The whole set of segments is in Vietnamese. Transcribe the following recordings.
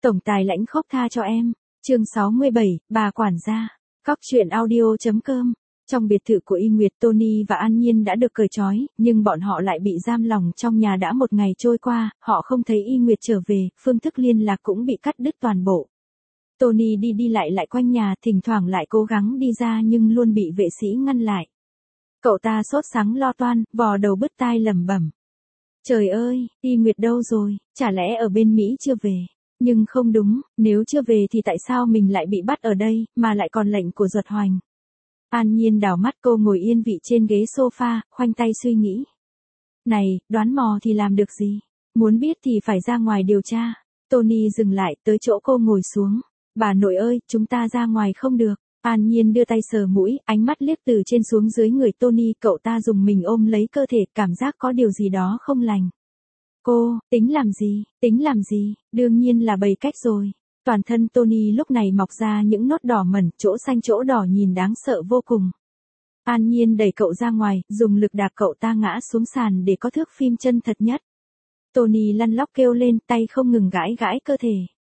Tổng tài lãnh khốc tha cho em. Chương 67, bà quản gia. Cóc truyện audio.com. Trong biệt thự của Y Nguyệt, Tony và An Nhiên đã được cởi trói, nhưng bọn họ lại bị giam lỏng trong nhà đã một ngày trôi qua, họ không thấy Y Nguyệt trở về, phương thức liên lạc cũng bị cắt đứt toàn bộ. Tony đi đi lại quanh nhà, thỉnh thoảng lại cố gắng đi ra nhưng luôn bị vệ sĩ ngăn lại. Cậu ta sốt sắng lo toan, vò đầu bứt tai lẩm bẩm. Trời ơi, Y Nguyệt đâu rồi, chả lẽ ở bên Mỹ chưa về? Nhưng không đúng, nếu chưa về thì tại sao mình lại bị bắt ở đây, mà lại còn lệnh của Duật Hoành? An Nhiên đảo mắt, cô ngồi yên vị trên ghế sofa, khoanh tay suy nghĩ. Này, đoán mò thì làm được gì? Muốn biết thì phải ra ngoài điều tra. Tony dừng lại, tới chỗ cô ngồi xuống. Bà nội ơi, chúng ta ra ngoài không được. An Nhiên đưa tay sờ mũi, ánh mắt liếc từ trên xuống dưới người Tony, cậu ta dùng mình ôm lấy cơ thể, cảm giác có điều gì đó không lành. Cô, tính làm gì, đương nhiên là bày cách rồi. Toàn thân Tony lúc này mọc ra những nốt đỏ mẩn, chỗ xanh chỗ đỏ nhìn đáng sợ vô cùng. An Nhiên đẩy cậu ra ngoài, dùng lực đạp cậu ta ngã xuống sàn để có thước phim chân thật nhất. Tony lăn lóc kêu lên, tay không ngừng gãi cơ thể.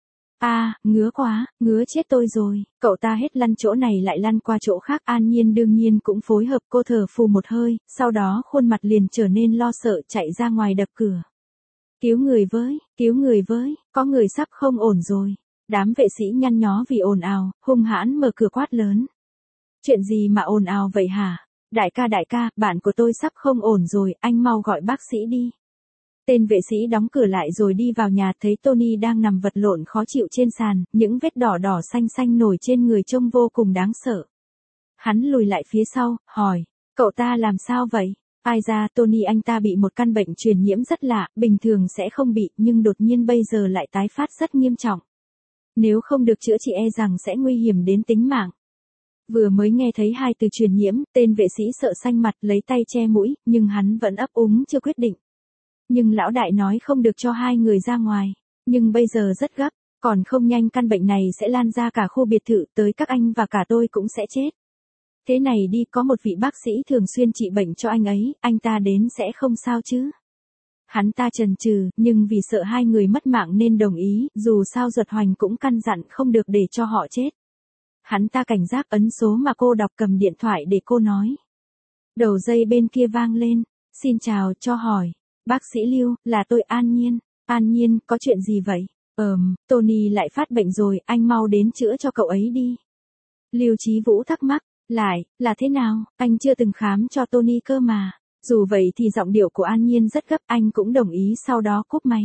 Ngứa quá, ngứa chết tôi rồi. Cậu ta hết lăn chỗ này lại lăn qua chỗ khác. An Nhiên đương nhiên cũng phối hợp, cô thở phù một hơi, sau đó khuôn mặt liền trở nên lo sợ, chạy ra ngoài đập cửa. Cứu người với, có người sắp không ổn rồi. Đám vệ sĩ nhăn nhó vì ồn ào, hung hãn mở cửa quát lớn. Chuyện gì mà ồn ào vậy hả? Đại ca, bạn của tôi sắp không ổn rồi, anh mau gọi bác sĩ đi. Tên vệ sĩ đóng cửa lại rồi đi vào nhà, thấy Tony đang nằm vật lộn khó chịu trên sàn, những vết đỏ xanh nổi trên người trông vô cùng đáng sợ. Hắn lùi lại phía sau, hỏi, cậu ta làm sao vậy? Ai ra, Tony anh ta bị một căn bệnh truyền nhiễm rất lạ, bình thường sẽ không bị, nhưng đột nhiên bây giờ lại tái phát rất nghiêm trọng. Nếu không được chữa trị e rằng sẽ nguy hiểm đến tính mạng. Vừa mới nghe thấy hai từ truyền nhiễm, tên vệ sĩ sợ xanh mặt, lấy tay che mũi, nhưng hắn vẫn ấp úng chưa quyết định. Nhưng lão đại nói không được cho hai người ra ngoài. Nhưng bây giờ rất gấp, còn không nhanh căn bệnh này sẽ lan ra cả khu biệt thự, tới các anh và cả tôi cũng sẽ chết. Thế này đi, có một vị bác sĩ thường xuyên trị bệnh cho anh ấy, anh ta đến sẽ không sao chứ? Hắn ta chần chừ, nhưng vì sợ hai người mất mạng nên đồng ý, dù sao Duật Hoành cũng căn dặn không được để cho họ chết. Hắn ta cảnh giác ấn số mà cô đọc, cầm điện thoại để cô nói. Đầu dây bên kia vang lên, xin chào, cho hỏi. Bác sĩ Lưu, là tôi An Nhiên. An Nhiên, có chuyện gì vậy? Tony lại phát bệnh rồi, anh mau đến chữa cho cậu ấy đi. Lưu Chí Vũ thắc mắc, là thế nào, anh chưa từng khám cho Tony cơ mà. Dù vậy thì giọng điệu của An Nhiên rất gấp, anh cũng đồng ý, sau đó cúp máy.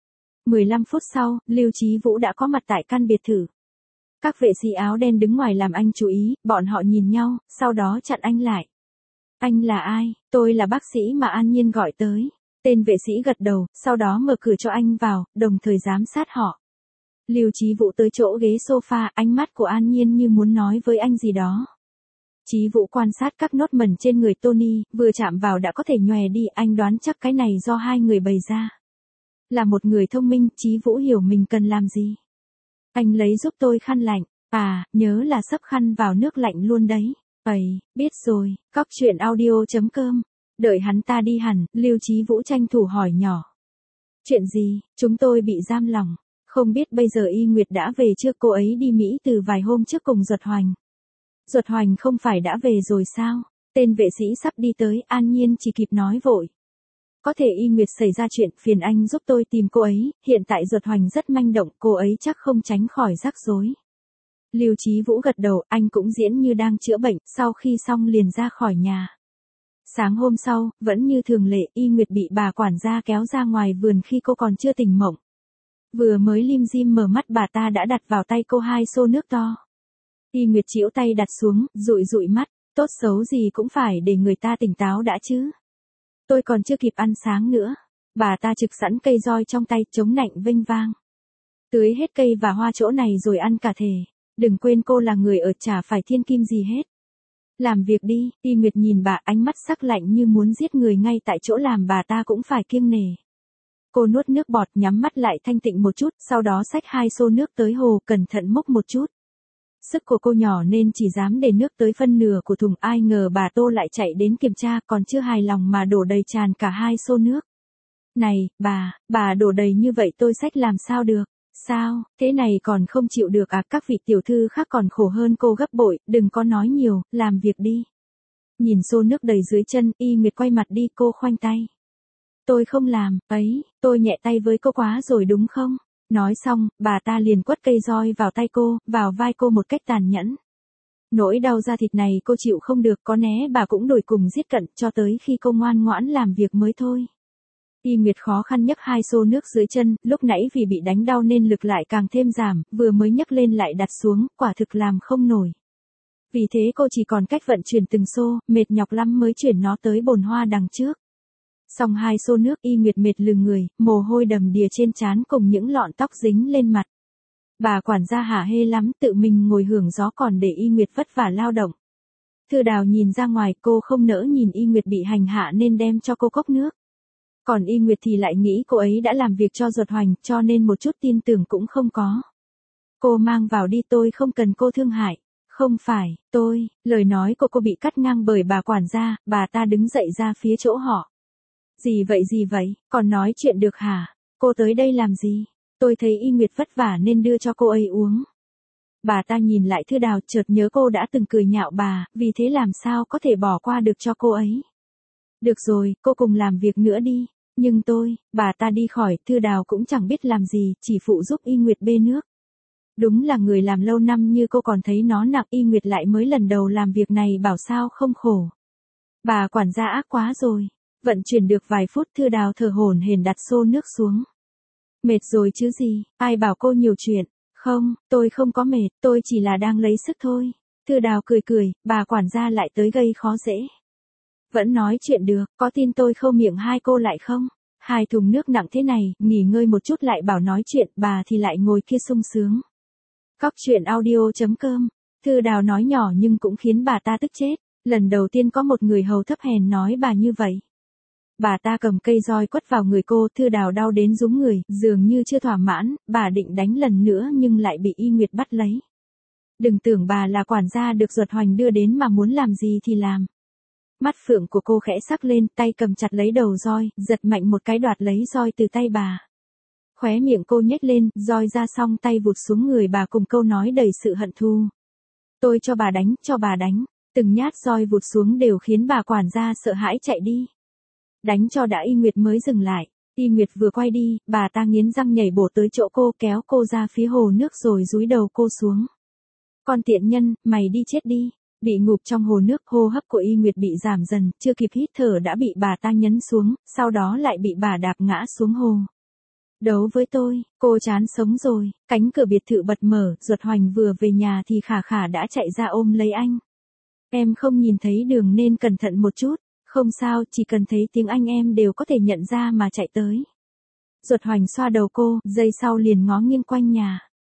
15 phút sau, Lưu Chí Vũ đã có mặt tại căn biệt thự. Các vệ sĩ áo đen đứng ngoài làm anh chú ý, bọn họ nhìn nhau, sau đó chặn anh lại. Anh là ai? Tôi là bác sĩ mà An Nhiên gọi tới. Tên vệ sĩ gật đầu, sau đó mở cửa cho anh vào, đồng thời giám sát họ. Lưu Chí Vũ tới chỗ ghế sofa, ánh mắt của An Nhiên như muốn nói với anh gì đó. Chí Vũ quan sát các nốt mẩn trên người Tony, vừa chạm vào đã có thể nhòe đi, anh đoán chắc cái này do hai người bày ra. Là một người thông minh, Chí Vũ hiểu mình cần làm gì. Anh lấy giúp tôi khăn lạnh, nhớ là xấp khăn vào nước lạnh luôn đấy. Biết rồi, cóc truyện audio.com. Đợi hắn ta đi hẳn, Lưu Chí Vũ tranh thủ hỏi nhỏ. Chuyện gì, chúng tôi bị giam lỏng. Không biết bây giờ Y Nguyệt đã về chưa? Cô ấy đi Mỹ từ vài hôm trước cùng Duật Hoành. Duật Hoành không phải đã về rồi sao? Tên vệ sĩ sắp đi tới, An Nhiên chỉ kịp nói vội. Có thể Y Nguyệt xảy ra chuyện, phiền anh giúp tôi tìm cô ấy, hiện tại Duật Hoành rất manh động, cô ấy chắc không tránh khỏi rắc rối. Lưu Chí Vũ gật đầu, anh cũng diễn như đang chữa bệnh, sau khi xong liền ra khỏi nhà. Sáng hôm sau, vẫn như thường lệ, Y Nguyệt bị bà quản gia kéo ra ngoài vườn khi cô còn chưa tỉnh mộng. Vừa mới lim dim mở mắt, bà ta đã đặt vào tay cô 2 xô nước to. Y Nguyệt chĩu tay đặt xuống, dụi mắt, tốt xấu gì cũng phải để người ta tỉnh táo đã chứ. Tôi còn chưa kịp ăn sáng nữa. Bà ta trực sẵn cây roi trong tay, chống nạnh vênh vang. Tưới hết cây và hoa chỗ này rồi ăn cả thể. Đừng quên cô là người ở, chả phải thiên kim gì hết. Làm việc đi. Y Nguyệt nhìn bà, ánh mắt sắc lạnh như muốn giết người ngay tại chỗ, làm bà ta cũng phải kiêng nể. Cô nuốt nước bọt, nhắm mắt lại thanh tịnh một chút, sau đó xách 2 xô nước tới hồ, cẩn thận múc một chút. Sức của cô nhỏ nên chỉ dám để nước tới phân nửa của thùng, ai ngờ bà Tô lại chạy đến kiểm tra, còn chưa hài lòng mà đổ đầy tràn cả 2 xô nước. Này, bà đổ đầy như vậy tôi xách làm sao được? Sao, thế này còn không chịu được à, các vị tiểu thư khác còn khổ hơn cô gấp bội, đừng có nói nhiều, làm việc đi. Nhìn xô nước đầy dưới chân, Y Nguyệt quay mặt đi, cô khoanh tay. Tôi không làm, ấy, tôi nhẹ tay với cô quá rồi đúng không? Nói xong, bà ta liền quất cây roi vào tay cô, vào vai cô một cách tàn nhẫn. Nỗi đau da thịt này cô chịu không được, có né bà cũng đổi cùng giết cận, cho tới khi cô ngoan ngoãn làm việc mới thôi. Y Nguyệt khó khăn nhấc hai xô nước dưới chân, lúc nãy vì bị đánh đau nên lực lại càng thêm giảm, vừa mới nhấc lên lại đặt xuống, quả thực làm không nổi. Vì thế cô chỉ còn cách vận chuyển từng xô, mệt nhọc lắm mới chuyển nó tới bồn hoa đằng trước. Xong hai xô nước, Y Nguyệt mệt lừng người, mồ hôi đầm đìa trên trán cùng những lọn tóc dính lên mặt. Bà quản gia hả hê lắm, tự mình ngồi hưởng gió còn để Y Nguyệt vất vả lao động. Thư Đào nhìn ra ngoài, cô không nỡ nhìn Y Nguyệt bị hành hạ nên đem cho cô cốc nước. Còn Y Nguyệt thì lại nghĩ cô ấy đã làm việc cho Duật Hoành, cho nên một chút tin tưởng cũng không có. Cô mang vào đi, tôi không cần cô thương hại. Không phải, lời nói của cô bị cắt ngang bởi bà quản gia, bà ta đứng dậy ra phía chỗ họ. Gì vậy, còn nói chuyện được hả? Cô tới đây làm gì? Tôi thấy Y Nguyệt vất vả nên đưa cho cô ấy uống. Bà ta nhìn lại Thư Đào, chợt nhớ cô đã từng cười nhạo bà, vì thế làm sao có thể bỏ qua được cho cô ấy. Được rồi, cô cùng làm việc nữa đi. Nhưng bà ta đi khỏi, Thư Đào cũng chẳng biết làm gì, chỉ phụ giúp Y Nguyệt bê nước. Đúng là người làm lâu năm như cô còn thấy nó nặng, Y Nguyệt lại mới lần đầu làm việc này bảo sao không khổ. Bà quản gia ác quá rồi. Vận chuyển được vài phút, Thư Đào thở hổn hển đặt xô nước xuống. Mệt rồi chứ gì, ai bảo cô nhiều chuyện. Không, tôi không có mệt, tôi chỉ là đang lấy sức thôi. Thư Đào cười, bà quản gia lại tới gây khó dễ. Vẫn nói chuyện được, có tin tôi khâu miệng hai cô lại không? Hai thùng nước nặng thế này, nghỉ ngơi một chút lại bảo nói chuyện, bà thì lại ngồi kia sung sướng. Cóc truyện audio.com. Thư Đào nói nhỏ nhưng cũng khiến bà ta tức chết. Lần đầu tiên có một người hầu thấp hèn nói bà như vậy. Bà ta cầm cây roi quất vào người cô, Thư Đào đau đến rúm người, dường như chưa thỏa mãn, bà định đánh lần nữa nhưng lại bị Y Nguyệt bắt lấy. Đừng tưởng bà là quản gia được Duật Hoành đưa đến mà muốn làm gì thì làm. Mắt phượng của cô khẽ sắc lên, tay cầm chặt lấy đầu roi, giật mạnh một cái đoạt lấy roi từ tay bà. Khóe miệng cô nhếch lên, roi ra xong tay vụt xuống người bà cùng câu nói đầy sự hận thù. Tôi cho bà đánh. Từng nhát roi vụt xuống đều khiến bà quản gia sợ hãi chạy đi. Đánh cho đã, Y Nguyệt mới dừng lại. Y Nguyệt vừa quay đi, bà ta nghiến răng nhảy bổ tới chỗ cô, kéo cô ra phía hồ nước rồi dúi đầu cô xuống. Con tiện nhân, mày đi chết đi. Bị ngụp trong hồ nước, hô hấp của Y Nguyệt bị giảm dần, chưa kịp hít thở đã bị bà ta nhấn xuống, sau đó lại bị bà đạp ngã xuống hồ. Đấu với tôi, cô chán sống rồi. Cánh cửa biệt thự bật mở, Duật Hoành vừa về nhà thì Khả Khả đã chạy ra ôm lấy anh. Em không nhìn thấy đường nên cẩn thận một chút. Không sao, chỉ cần thấy tiếng anh em đều có thể nhận ra mà chạy tới. Duật Hoành xoa đầu cô, giây sau liền ngó nghiêng quanh nhà.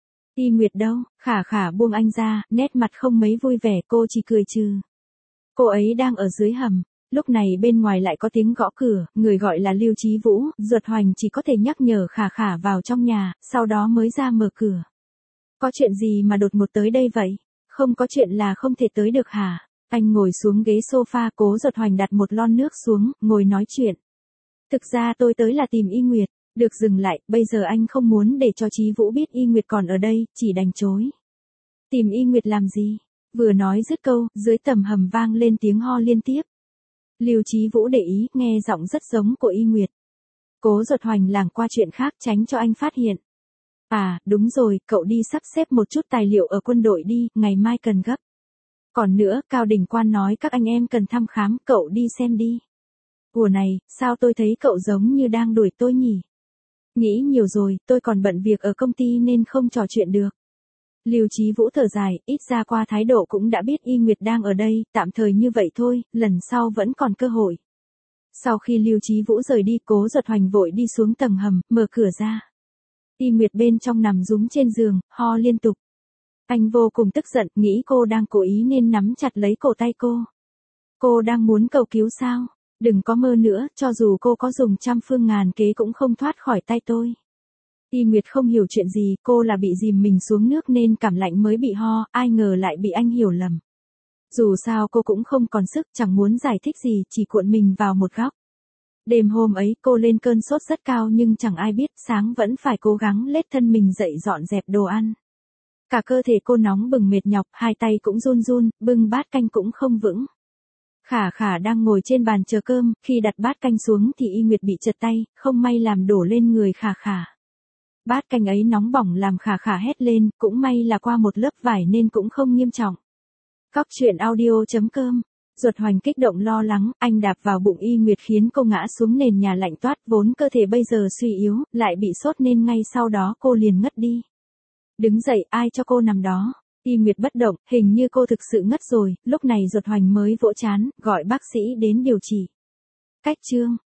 Y Nguyệt đâu? Khả Khả buông anh ra, nét mặt không mấy vui vẻ, cô chỉ cười trừ. Cô ấy đang ở dưới hầm. Lúc này bên ngoài lại có tiếng gõ cửa, người gọi là Lưu Chí Vũ, Duật Hoành chỉ có thể nhắc nhở Khả Khả vào trong nhà, sau đó mới ra mở cửa. Có chuyện gì mà đột ngột tới đây vậy? Không có chuyện là không thể tới được hả? Anh ngồi xuống ghế sofa, cố Duật Hoành đặt một lon nước xuống, ngồi nói chuyện. Thực ra tôi tới là tìm Y Nguyệt. Được dừng lại, bây giờ anh không muốn để cho Chí Vũ biết Y Nguyệt còn ở đây, chỉ đành chối. Tìm Y Nguyệt làm gì? Vừa nói dứt câu, dưới tầng hầm vang lên tiếng ho liên tiếp. Lưu Chí Vũ để ý, nghe giọng rất giống của Y Nguyệt. Cố Duật Hoành lảng qua chuyện khác tránh cho anh phát hiện. À, đúng rồi, cậu đi sắp xếp một chút tài liệu ở quân đội đi, ngày mai cần gấp. Còn nữa, Cao Đình Quan nói các anh em cần thăm khám, cậu đi xem đi. Ủa này, sao tôi thấy cậu giống như đang đuổi tôi nhỉ? Nghĩ nhiều rồi, tôi còn bận việc ở công ty nên không trò chuyện được. Lưu Chí Vũ thở dài, ít ra qua thái độ cũng đã biết Y Nguyệt đang ở đây, tạm thời như vậy thôi, lần sau vẫn còn cơ hội. Sau khi Lưu Chí Vũ rời đi, Cố Duật Hoành vội đi xuống tầng hầm, mở cửa ra. Y Nguyệt bên trong nằm rúm trên giường, ho liên tục. Anh vô cùng tức giận, nghĩ cô đang cố ý nên nắm chặt lấy cổ tay cô. Cô đang muốn cầu cứu sao? Đừng có mơ nữa, cho dù cô có dùng trăm phương ngàn kế cũng không thoát khỏi tay tôi. Y Nguyệt không hiểu chuyện gì, cô là bị dìm mình xuống nước nên cảm lạnh mới bị ho, ai ngờ lại bị anh hiểu lầm. Dù sao cô cũng không còn sức, chẳng muốn giải thích gì, chỉ cuộn mình vào một góc. Đêm hôm ấy cô lên cơn sốt rất cao nhưng chẳng ai biết, sáng vẫn phải cố gắng lết thân mình dậy dọn dẹp đồ ăn. Cả cơ thể cô nóng bừng mệt nhọc, hai tay cũng run run, bưng bát canh cũng không vững. Khả Khả đang ngồi trên bàn chờ cơm, khi đặt bát canh xuống thì Y Nguyệt bị trật tay, không may làm đổ lên người Khả Khả. Bát canh ấy nóng bỏng làm Khả Khả hét lên, cũng may là qua một lớp vải nên cũng không nghiêm trọng. Cóc truyện audio.com. Ruột Hoành kích động lo lắng, anh đạp vào bụng Y Nguyệt khiến cô ngã xuống nền nhà lạnh toát, vốn cơ thể bây giờ suy yếu, lại bị sốt nên ngay sau đó cô liền ngất đi. Đứng dậy, ai cho cô nằm đó? Y Nguyệt bất động, hình như cô thực sự ngất rồi, lúc này Ruột Hoành mới vỗ chán, gọi bác sĩ đến điều trị. Cách chương